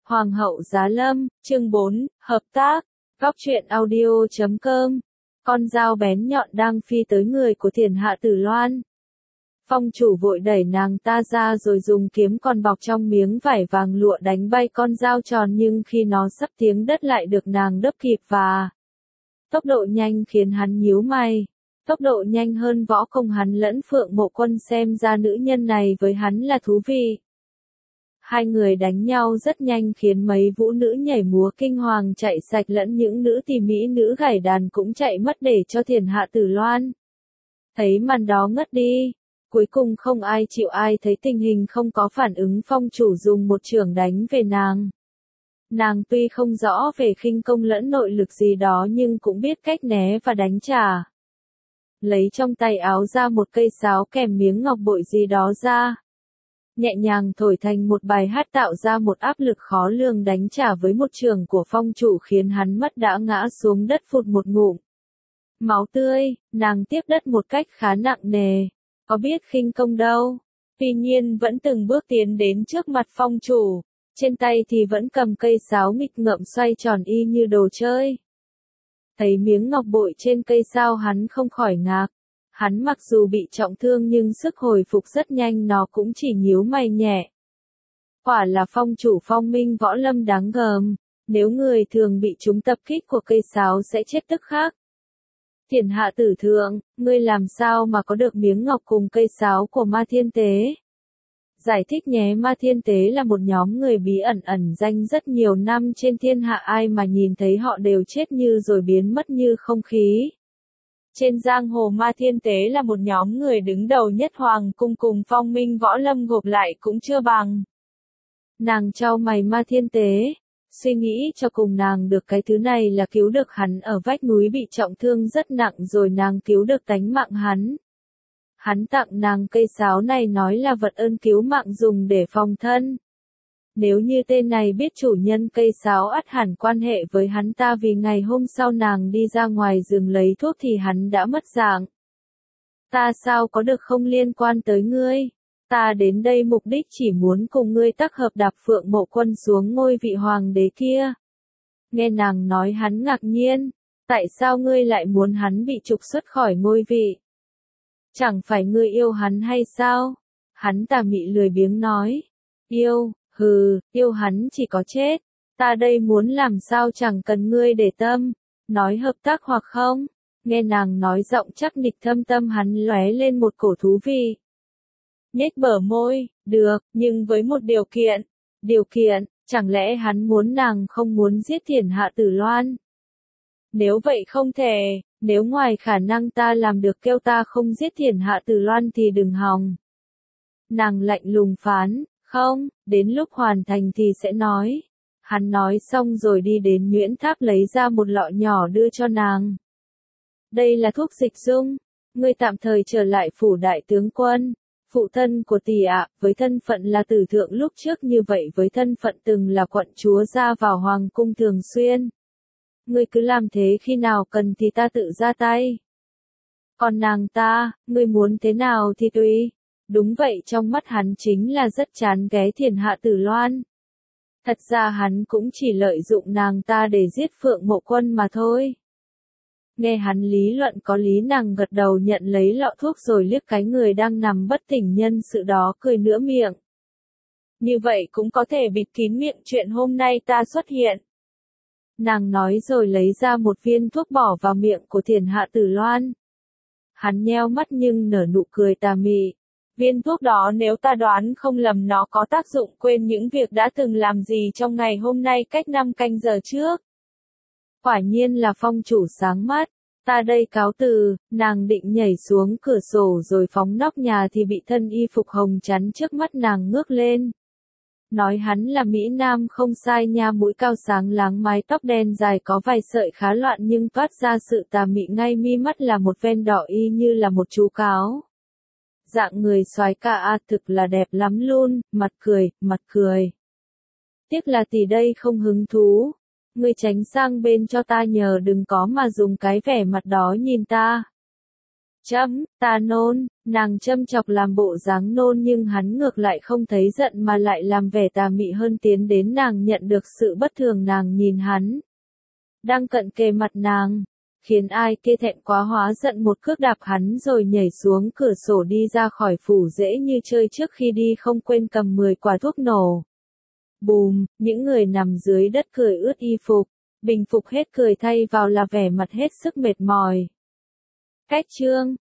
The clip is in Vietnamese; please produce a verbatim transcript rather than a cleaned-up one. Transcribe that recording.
Hoàng hậu Giá Lâm, chương bốn, hợp tác, góc truyện audio chấm com. Con dao bén nhọn đang phi tới người của Thiền Hạ Tử Loan. Phong chủ vội đẩy nàng ta ra rồi dùng kiếm còn bọc trong miếng vải vàng lụa đánh bay con dao tròn, nhưng khi nó sắp tiếng đất lại được nàng đấp kịp và tốc độ nhanh khiến hắn nhíu mày. Tốc độ nhanh hơn võ công hắn lẫn Phượng Mộ Quân, xem ra nữ nhân này với hắn là thú vị. Hai người đánh nhau rất nhanh khiến mấy vũ nữ nhảy múa kinh hoàng chạy sạch, lẫn những nữ tỳ mỹ nữ gảy đàn cũng chạy mất để cho Thiền Hạ Tử Loan. Thấy màn đó ngất đi. Cuối cùng không ai chịu ai thấy tình hình không có phản ứng, phong chủ dùng một chưởng đánh về nàng. Nàng tuy không rõ về khinh công lẫn nội lực gì đó nhưng cũng biết cách né và đánh trả. Lấy trong tay áo ra một cây sáo kèm miếng ngọc bội gì đó ra. Nhẹ nhàng thổi thành một bài hát, tạo ra một áp lực khó lường, đánh trả với một chưởng của phong chủ khiến hắn mất đã ngã xuống đất phụt một ngụm máu tươi. Nàng tiếp đất một cách khá nặng nề. Có biết khinh công đâu. Tuy nhiên vẫn từng bước tiến đến trước mặt phong chủ. Trên tay thì vẫn cầm cây sáo nghịch ngợm xoay tròn y như đồ chơi. Thấy miếng ngọc bội trên cây sáo hắn không khỏi ngạc. Hắn mặc dù bị trọng thương nhưng sức hồi phục rất nhanh, nó cũng chỉ nhíu mày nhẹ. Quả là phong chủ phong minh võ lâm đáng gờm. Nếu người thường bị trúng tập kích của cây sáo sẽ chết tức khắc. Thiền Hạ Tử Thượng, ngươi làm sao mà có được miếng ngọc cùng cây sáo của Ma Thiên Tế? Giải thích nhé. Ma Thiên Tế là một nhóm người bí ẩn ẩn danh rất nhiều năm trên thiên hạ, ai mà nhìn thấy họ đều chết như rồi biến mất như không khí. Trên giang hồ Ma Thiên Tế là một nhóm người đứng đầu nhất hoàng cung, cùng phong minh võ lâm gộp lại cũng chưa bằng. Nàng chau mày. Ma Thiên Tế. Suy nghĩ cho cùng nàng được cái thứ này là cứu được hắn ở vách núi bị trọng thương rất nặng rồi, nàng cứu được tánh mạng hắn. Hắn tặng nàng cây sáo này nói là vật ơn cứu mạng dùng để phòng thân. Nếu như tên này biết chủ nhân cây sáo ắt hẳn quan hệ với hắn ta, vì ngày hôm sau nàng đi ra ngoài rừng lấy thuốc thì hắn đã mất dạng. Ta sao có được không liên quan tới ngươi. Ta đến đây mục đích chỉ muốn cùng ngươi tác hợp đạp Phượng Mộ Quân xuống ngôi vị hoàng đế kia. Nghe nàng nói hắn ngạc nhiên. Tại sao ngươi lại muốn hắn bị trục xuất khỏi ngôi vị? Chẳng phải ngươi yêu hắn hay sao? Hắn tà mị lười biếng nói. Yêu, hừ, yêu hắn chỉ có chết. Ta đây muốn làm sao chẳng cần ngươi để tâm. Nói hợp tác hoặc không? Nghe nàng nói giọng chắc nịch, thâm tâm hắn lóe lên một cổ thú vị. Nhếch bờ môi, được, nhưng với một điều kiện. Điều kiện, chẳng lẽ hắn muốn nàng không muốn giết Thiền Hạ Tử Loan? Nếu vậy không thể, nếu ngoài khả năng ta làm được kêu ta không giết Thiền Hạ Tử Loan thì đừng hòng. Nàng lạnh lùng phán, không, đến lúc hoàn thành thì sẽ nói. Hắn nói xong rồi đi đến nhuyễn tháp lấy ra một lọ nhỏ đưa cho nàng. Đây là thuốc dịch dung, ngươi tạm thời trở lại phủ đại tướng quân. Phụ thân của tỷ ạ, với thân phận là tử thượng lúc trước như vậy, với thân phận từng là quận chúa ra vào hoàng cung thường xuyên. Ngươi cứ làm thế, khi nào cần thì ta tự ra tay. Còn nàng ta, ngươi muốn thế nào thì tùy. Đúng vậy, trong mắt hắn chính là rất chán ghét Thiền Hạ Tử Loan. Thật ra hắn cũng chỉ lợi dụng nàng ta để giết Phượng Mộ Quân mà thôi. Nghe hắn lý luận có lý, nàng gật đầu nhận lấy lọ thuốc rồi liếc cái người đang nằm bất tỉnh nhân sự đó, cười nửa miệng. Như vậy cũng có thể bịt kín miệng chuyện hôm nay ta xuất hiện. Nàng nói rồi lấy ra một viên thuốc bỏ vào miệng của Thiền Hạ Tử Loan. Hắn nheo mắt nhưng nở nụ cười tà mị. Viên thuốc đó nếu ta đoán không lầm nó có tác dụng quên những việc đã từng làm gì trong ngày hôm nay cách năm canh giờ trước. Quả nhiên là phong chủ sáng mắt. Ta đây cáo từ. Nàng định nhảy xuống cửa sổ rồi phóng nóc nhà thì bị thân y phục hồng chắn trước mắt nàng ngước lên. Nói hắn là Mỹ Nam không sai nha, mũi cao sáng láng, mái tóc đen dài có vài sợi khá loạn nhưng toát ra sự tà mị, ngay mi mắt là một ven đỏ y như là một chú cáo. Dạng người soái ca a, thực là đẹp lắm luôn, mặt cười, mặt cười. Tiếc là tỷ đây không hứng thú. Ngươi tránh sang bên cho ta nhờ, đừng có mà dùng cái vẻ mặt đó nhìn ta. Chấm, ta nôn, nàng châm chọc làm bộ dáng nôn nhưng hắn ngược lại không thấy giận mà lại làm vẻ tà mị hơn tiến đến nàng nhận được sự bất thường nàng nhìn hắn. Đang cận kề mặt nàng, khiến ai kia thẹn quá hóa giận một cước đạp hắn rồi nhảy xuống cửa sổ đi ra khỏi phủ dễ như chơi trước khi đi không quên cầm mười quả thuốc nổ. Bùm, những người nằm dưới đất cười ướt y phục, bình phục hết cười thay vào là vẻ mặt hết sức mệt mỏi. Cách chương